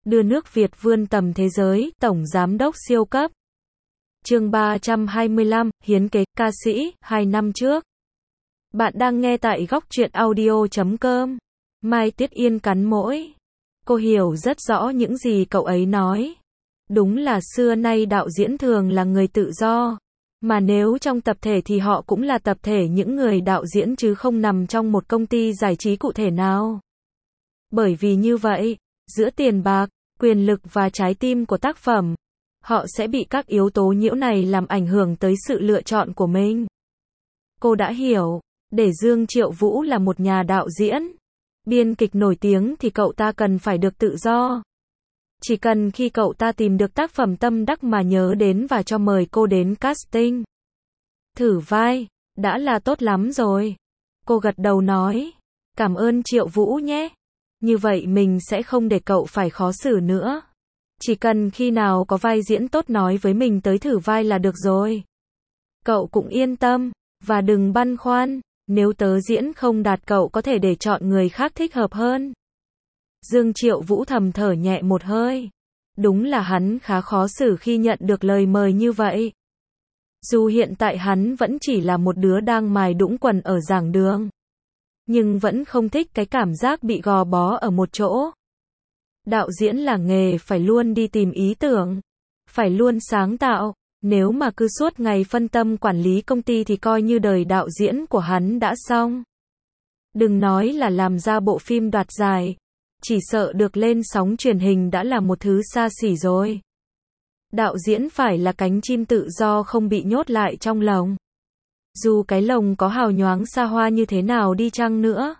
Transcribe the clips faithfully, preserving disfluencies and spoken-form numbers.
đưa nước Việt vươn tầm thế giới, tổng giám đốc siêu cấp. Chương ba trăm hai mươi lăm, hiến kế, ca sĩ, hai năm trước. Bạn đang nghe tại góc truyện audio chấm com. Mai Tuyết Yên cắn môi. Cô hiểu rất rõ những gì cậu ấy nói. Đúng là xưa nay đạo diễn thường là người tự do. Mà nếu trong tập thể thì họ cũng là tập thể những người đạo diễn chứ không nằm trong một công ty giải trí cụ thể nào. Bởi vì như vậy, giữa tiền bạc, quyền lực và trái tim của tác phẩm, họ sẽ bị các yếu tố nhiễu này làm ảnh hưởng tới sự lựa chọn của mình. Cô đã hiểu, để Dương Triệu Vũ là một nhà đạo diễn, biên kịch nổi tiếng thì cậu ta cần phải được tự do. Chỉ cần khi cậu ta tìm được tác phẩm tâm đắc mà nhớ đến và cho mời cô đến casting, thử vai, đã là tốt lắm rồi. Cô gật đầu nói, cảm ơn Triệu Vũ nhé. Như vậy mình sẽ không để cậu phải khó xử nữa. Chỉ cần khi nào có vai diễn tốt nói với mình tới thử vai là được rồi. Cậu cũng yên tâm, và đừng băn khoăn, nếu tớ diễn không đạt cậu có thể để chọn người khác thích hợp hơn. Dương Triệu Vũ thầm thở nhẹ một hơi. Đúng là hắn khá khó xử khi nhận được lời mời như vậy. Dù hiện tại hắn vẫn chỉ là một đứa đang mài đũng quần ở giảng đường, nhưng vẫn không thích cái cảm giác bị gò bó ở một chỗ. Đạo diễn là nghề phải luôn đi tìm ý tưởng, phải luôn sáng tạo. Nếu mà cứ suốt ngày phân tâm quản lý công ty thì coi như đời đạo diễn của hắn đã xong. Đừng nói là làm ra bộ phim đoạt giải, chỉ sợ được lên sóng truyền hình đã là một thứ xa xỉ rồi. Đạo diễn phải là cánh chim tự do không bị nhốt lại trong lồng. Dù cái lồng có hào nhoáng xa hoa như thế nào đi chăng nữa.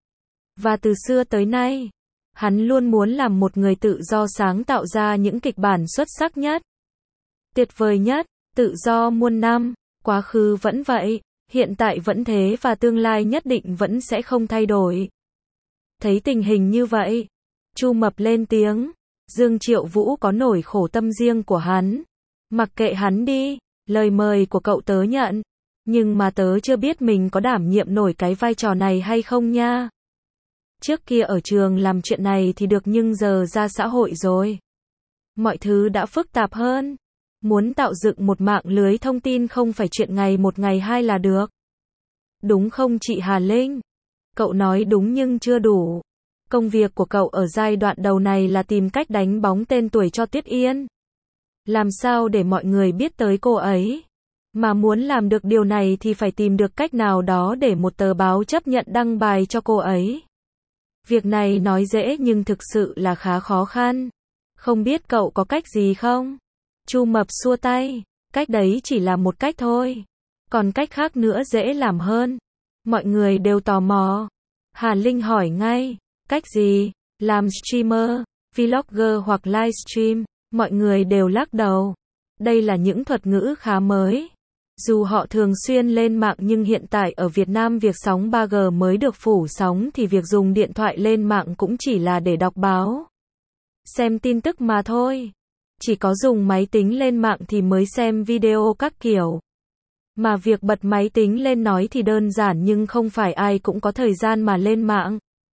Và từ xưa tới nay, hắn luôn muốn làm một người tự do sáng tạo ra những kịch bản xuất sắc nhất, tuyệt vời nhất, tự do muôn năm, quá khứ vẫn vậy, hiện tại vẫn thế và tương lai nhất định vẫn sẽ không thay đổi. Thấy tình hình như vậy, Chu Mập lên tiếng, Dương Triệu Vũ có nỗi khổ tâm riêng của hắn. Mặc kệ hắn đi, lời mời của cậu tớ nhận, nhưng mà tớ chưa biết mình có đảm nhiệm nổi cái vai trò này hay không nha. Trước kia ở trường làm chuyện này thì được nhưng giờ ra xã hội rồi. Mọi thứ đã phức tạp hơn. Muốn tạo dựng một mạng lưới thông tin không phải chuyện ngày một ngày hai là được. Đúng không chị Hà Linh? Cậu nói đúng nhưng chưa đủ. Công việc của cậu ở giai đoạn đầu này là tìm cách đánh bóng tên tuổi cho Tuyết Yên. Làm sao để mọi người biết tới cô ấy? Mà muốn làm được điều này thì phải tìm được cách nào đó để một tờ báo chấp nhận đăng bài cho cô ấy. Việc này nói dễ nhưng thực sự là khá khó khăn. Không biết cậu có cách gì không? Chu Mập xua tay, cách đấy chỉ là một cách thôi. Còn cách khác nữa dễ làm hơn. Mọi người đều tò mò. Hà Linh hỏi ngay, cách gì? Làm streamer, vlogger hoặc livestream? Mọi người đều lắc đầu. Đây là những thuật ngữ khá mới. Dù họ thường xuyên lên mạng nhưng hiện tại ở Việt Nam việc sóng ba G mới được phủ sóng thì việc dùng điện thoại lên mạng cũng chỉ là để đọc báo, xem tin tức mà thôi. Chỉ có dùng máy tính lên mạng thì mới xem video các kiểu. Mà việc bật máy tính lên nói thì đơn giản nhưng không phải ai cũng có thời gian mà lên mạng.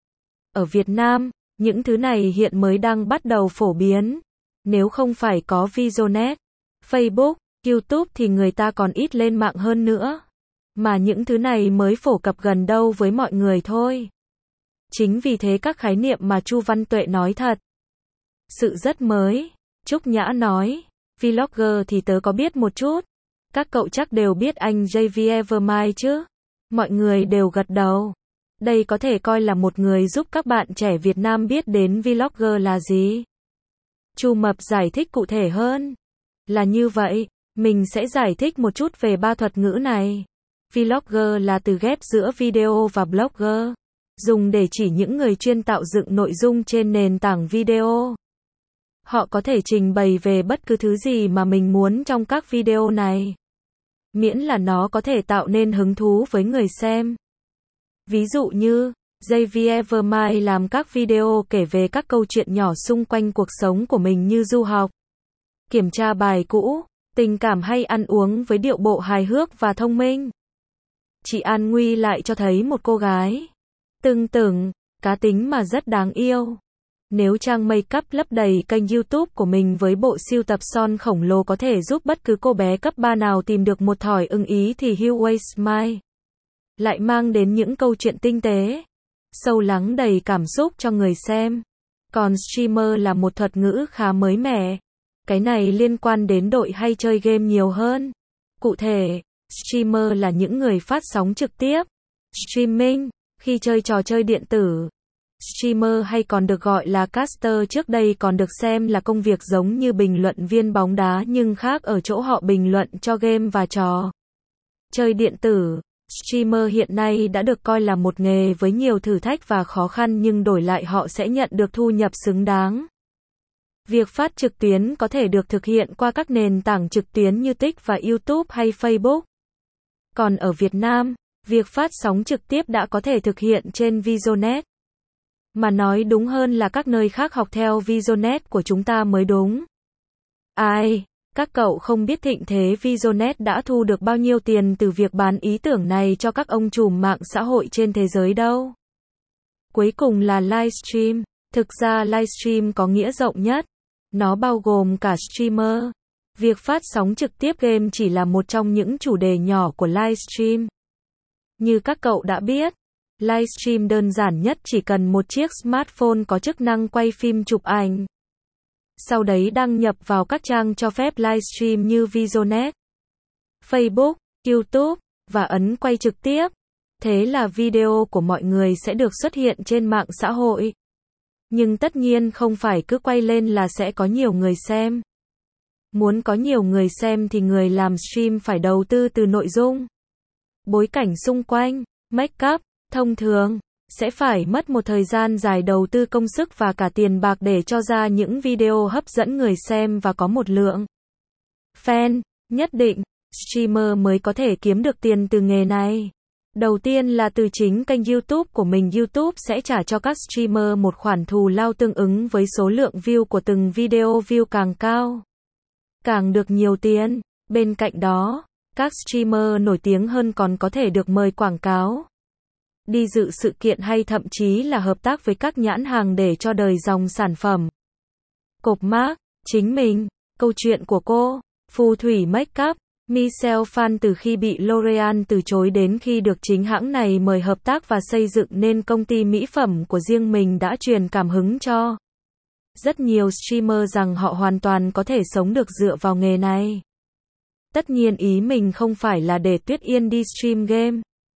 Ở Việt Nam, những thứ này hiện mới đang bắt đầu phổ biến. Nếu không phải có Visionet, Facebook, YouTube thì người ta còn ít lên mạng hơn nữa. Mà những thứ này mới phổ cập gần đâu với mọi người thôi. Chính vì thế các khái niệm mà Chu Văn Tuệ nói thật sự rất mới. Trúc Nhã nói, vlogger thì tớ có biết một chút. Các cậu chắc đều biết anh Javier Evermine chứ? Mọi người đều gật đầu. Đây có thể coi là một người giúp các bạn trẻ Việt Nam biết đến vlogger là gì. Chu Mập giải thích cụ thể hơn. Là như vậy, mình sẽ giải thích một chút về ba thuật ngữ này. Vlogger là từ ghép giữa video và blogger, dùng để chỉ những người chuyên tạo dựng nội dung trên nền tảng video. Họ có thể trình bày về bất cứ thứ gì mà mình muốn trong các video này, miễn là nó có thể tạo nên hứng thú với người xem. Ví dụ như, Javier Evermine làm các video kể về các câu chuyện nhỏ xung quanh cuộc sống của mình như du học, kiểm tra bài cũ, tình cảm hay ăn uống với điệu bộ hài hước và thông minh. Chị An Nguy lại cho thấy một cô gái tưng tửng, cá tính mà rất đáng yêu. Nếu trang Makeup lấp đầy kênh YouTube của mình với bộ sưu tập son khổng lồ có thể giúp bất cứ cô bé cấp ba nào tìm được một thỏi ưng ý thì Huawei Smile lại mang đến những câu chuyện tinh tế, sâu lắng đầy cảm xúc cho người xem. Còn streamer là một thuật ngữ khá mới mẻ. Cái này liên quan đến đội hay chơi game nhiều hơn. Cụ thể, streamer là những người phát sóng trực tiếp, streaming, khi chơi trò chơi điện tử. Streamer hay còn được gọi là caster trước đây còn được xem là công việc giống như bình luận viên bóng đá nhưng khác ở chỗ họ bình luận cho game và trò chơi điện tử. Streamer hiện nay đã được coi là một nghề với nhiều thử thách và khó khăn nhưng đổi lại họ sẽ nhận được thu nhập xứng đáng. Việc phát trực tuyến có thể được thực hiện qua các nền tảng trực tuyến như Tik và YouTube hay Facebook. Còn ở Việt Nam, việc phát sóng trực tiếp đã có thể thực hiện trên Visionet. Mà nói đúng hơn là các nơi khác học theo Visionet của chúng ta mới đúng. Ai, các cậu không biết thịnh thế Visionet đã thu được bao nhiêu tiền từ việc bán ý tưởng này cho các ông trùm mạng xã hội trên thế giới đâu. Cuối cùng là livestream. Thực ra livestream có nghĩa rộng nhất. Nó bao gồm cả streamer. Việc phát sóng trực tiếp game chỉ là một trong những chủ đề nhỏ của livestream. Như các cậu đã biết, livestream đơn giản nhất chỉ cần một chiếc smartphone có chức năng quay phim chụp ảnh. Sau đấy đăng nhập vào các trang cho phép livestream như Visionet, Facebook, YouTube, và ấn quay trực tiếp. Thế là video của mọi người sẽ được xuất hiện trên mạng xã hội. Nhưng tất nhiên không phải cứ quay lên là sẽ có nhiều người xem. Muốn có nhiều người xem thì người làm stream phải đầu tư từ nội dung, bối cảnh xung quanh, make up. Thông thường, sẽ phải mất một thời gian dài đầu tư công sức và cả tiền bạc để cho ra những video hấp dẫn người xem và có một lượng fan nhất định, streamer mới có thể kiếm được tiền từ nghề này. Đầu tiên là từ chính kênh YouTube của mình. YouTube sẽ trả cho các streamer một khoản thù lao tương ứng với số lượng view của từng video. View càng cao, càng được nhiều tiền. Bên cạnh đó, các streamer nổi tiếng hơn còn có thể được mời quảng cáo, đi dự sự kiện hay thậm chí là hợp tác với các nhãn hàng để cho đời dòng sản phẩm. Cộp mác, chính mình, câu chuyện của cô, phù thủy make up, Michelle Phan từ khi bị L'Oreal từ chối đến khi được chính hãng này mời hợp tác và xây dựng nên công ty mỹ phẩm của riêng mình đã truyền cảm hứng cho rất nhiều streamer rằng họ hoàn toàn có thể sống được dựa vào nghề này. Tất nhiên ý mình không phải là để Tuyết Yên đi stream game,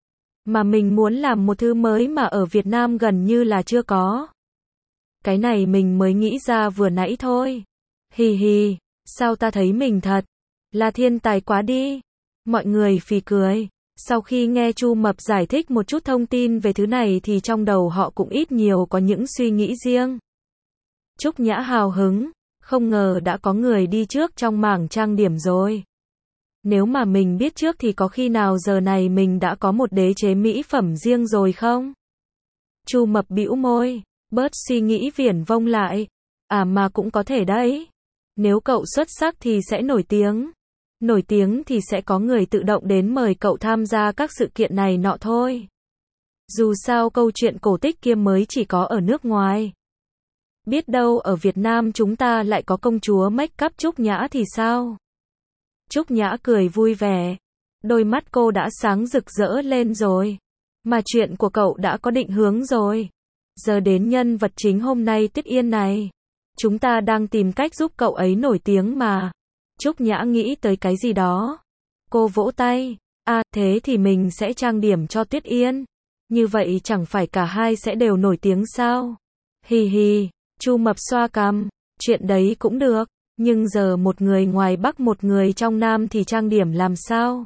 mà mình muốn làm một thứ mới mà ở Việt Nam gần như là chưa có. Cái này mình mới nghĩ ra vừa nãy thôi. Hì hì, sao ta thấy mình thật là thiên tài quá đi. Mọi người phì cười. Sau khi nghe Chu Mập giải thích một chút thông tin về thứ này thì trong đầu họ cũng ít nhiều có những suy nghĩ riêng. Trúc Nhã hào hứng, không ngờ đã có người đi trước trong mảng trang điểm rồi. Nếu mà mình biết trước thì có khi nào giờ này mình đã có một đế chế mỹ phẩm riêng rồi không? Chu Mập bĩu môi, bớt suy nghĩ viển vông lại. À mà cũng có thể đấy. Nếu cậu xuất sắc thì sẽ nổi tiếng. Nổi tiếng thì sẽ có người tự động đến mời cậu tham gia các sự kiện này nọ thôi. Dù sao câu chuyện cổ tích kia mới chỉ có ở nước ngoài. Biết đâu ở Việt Nam chúng ta lại có công chúa make up Trúc Nhã thì sao? Trúc Nhã cười vui vẻ. Đôi mắt cô đã sáng rực rỡ lên rồi. Mà chuyện của cậu đã có định hướng rồi. Giờ đến nhân vật chính hôm nay Tuyết Yên này. Chúng ta đang tìm cách giúp cậu ấy nổi tiếng mà. Trúc Nhã nghĩ tới cái gì đó. Cô vỗ tay. À, thế thì mình sẽ trang điểm cho Tuyết Yên. Như vậy chẳng phải cả hai sẽ đều nổi tiếng sao? Hì hì, Chu Mập xoa cằm. Chuyện đấy cũng được. Nhưng giờ một người ngoài Bắc một người trong Nam thì trang điểm làm sao?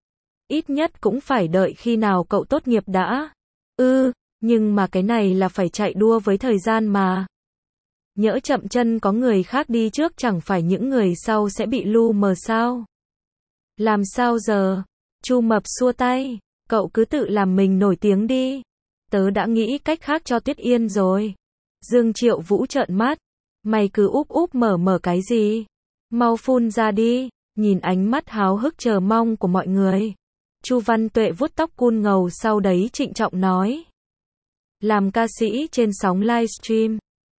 Ít nhất cũng phải đợi khi nào cậu tốt nghiệp đã. Ừ, nhưng mà cái này là phải chạy đua với thời gian mà. Nhỡ chậm chân có người khác đi trước chẳng phải những người sau sẽ bị lu mờ sao? Làm sao giờ? Chu Mập xua tay. Cậu cứ tự làm mình nổi tiếng đi. Tớ đã nghĩ cách khác cho Tuyết Yên rồi. Dương Triệu Vũ trợn mắt. Mày cứ úp úp mở mở cái gì? Mau phun ra đi. Nhìn ánh mắt háo hức chờ mong của mọi người. Chu Văn Tuệ vuốt tóc cool ngầu sau đấy trịnh trọng nói. Làm ca sĩ trên sóng livestream.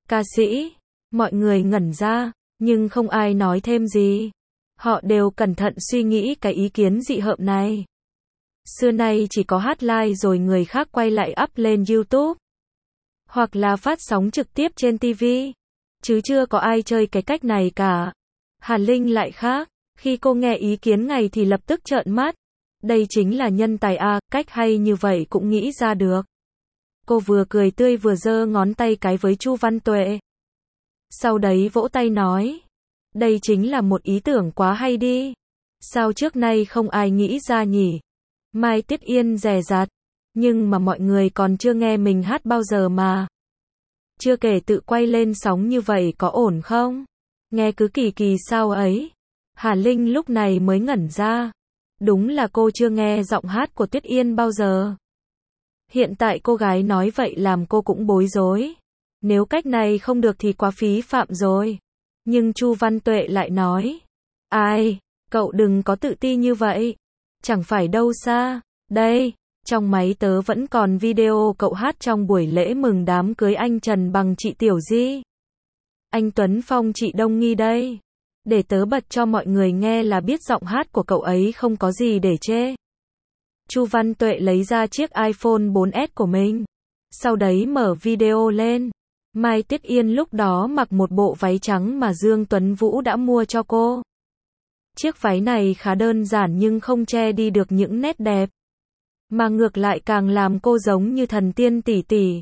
ca sĩ. Mọi người ngẩn ra, nhưng không ai nói thêm gì. Họ đều cẩn thận suy nghĩ cái ý kiến dị hợm này. Xưa nay chỉ có hát live rồi người khác quay lại up lên YouTube. Hoặc là phát sóng trực tiếp trên ti vi. Chứ chưa có ai chơi cái cách này cả. Hà Linh lại khác. Khi cô nghe ý kiến này thì lập tức trợn mắt. Đây chính là nhân tài a, cách hay như vậy cũng nghĩ ra được. Cô vừa cười tươi vừa giơ ngón tay cái với Chu Văn Tuệ. Sau đấy vỗ tay nói. Đây chính là một ý tưởng quá hay đi. Sao trước nay không ai nghĩ ra nhỉ? Mai Tuyết Yên dè dặt. Nhưng mà mọi người còn chưa nghe mình hát bao giờ mà. Chưa kể tự quay lên sóng như vậy có ổn không? Nghe cứ kỳ kỳ sao ấy. Hà Linh lúc này mới ngẩn ra. Đúng là cô chưa nghe giọng hát của Tuyết Yên bao giờ. Hiện tại cô gái nói vậy làm cô cũng bối rối. Nếu cách này không được thì quá phí phạm rồi. Nhưng Chu Văn Tuệ lại nói. Ai, cậu đừng có tự ti như vậy. Chẳng phải đâu xa. Đây, trong máy tớ vẫn còn video cậu hát trong buổi lễ mừng đám cưới anh Trần bằng chị Tiểu Di. Anh Tuấn Phong chị Đông Nghi đây. Để tớ bật cho mọi người nghe là biết giọng hát của cậu ấy không có gì để chê. Chu Văn Tuệ lấy ra chiếc iPhone bốn S của mình. Sau đấy mở video lên. Mai Tuyết Yên lúc đó mặc một bộ váy trắng mà Dương Tuấn Vũ đã mua cho cô. Chiếc váy này khá đơn giản nhưng không che đi được những nét đẹp. Mà ngược lại càng làm cô giống như thần tiên tỷ tỷ.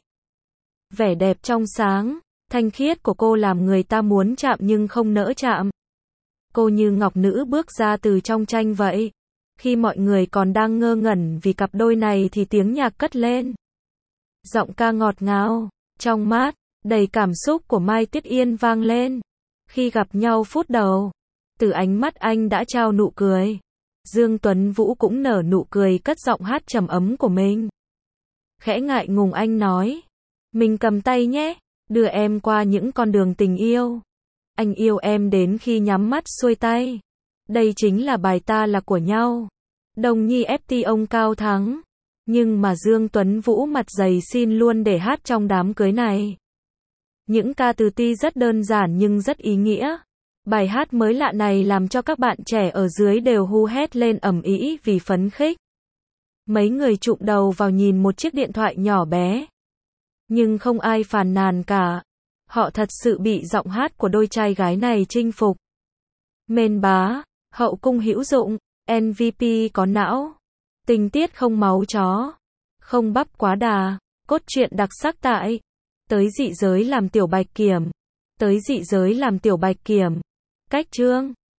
Vẻ đẹp trong sáng, thanh khiết của cô làm người ta muốn chạm nhưng không nỡ chạm. Cô như ngọc nữ bước ra từ trong tranh vậy. Khi mọi người còn đang ngơ ngẩn vì cặp đôi này thì tiếng nhạc cất lên. Giọng ca ngọt ngào, trong mát, đầy cảm xúc của Mai Tuyết Yên vang lên. Khi gặp nhau phút đầu, từ ánh mắt anh đã trao nụ cười. Dương Tuấn Vũ cũng nở nụ cười cất giọng hát trầm ấm của mình. Khẽ ngại ngùng anh nói. Mình cầm tay nhé, đưa em qua những con đường tình yêu. Anh yêu em đến khi nhắm mắt xuôi tay. Đây chính là bài ta là của nhau. Đồng Nhi ép tê ông Cao Thắng. Nhưng mà Dương Tuấn Vũ mặt dày xin luôn để hát trong đám cưới này. Những ca từ ti rất đơn giản nhưng rất ý nghĩa. Bài hát mới lạ này làm cho các bạn trẻ ở dưới đều hu hét lên ầm ĩ vì phấn khích. Mấy người chụm đầu vào nhìn một chiếc điện thoại nhỏ bé. Nhưng không ai phàn nàn cả. Họ thật sự bị giọng hát của đôi trai gái này chinh phục. Mên bá, hậu cung hữu dụng, em vê pê có não, tình tiết không máu chó, không bắp quá đà, cốt truyện đặc sắc tại. Tới dị giới làm tiểu bạch kiểm. Tới dị giới làm tiểu bạch kiểm. Cách chương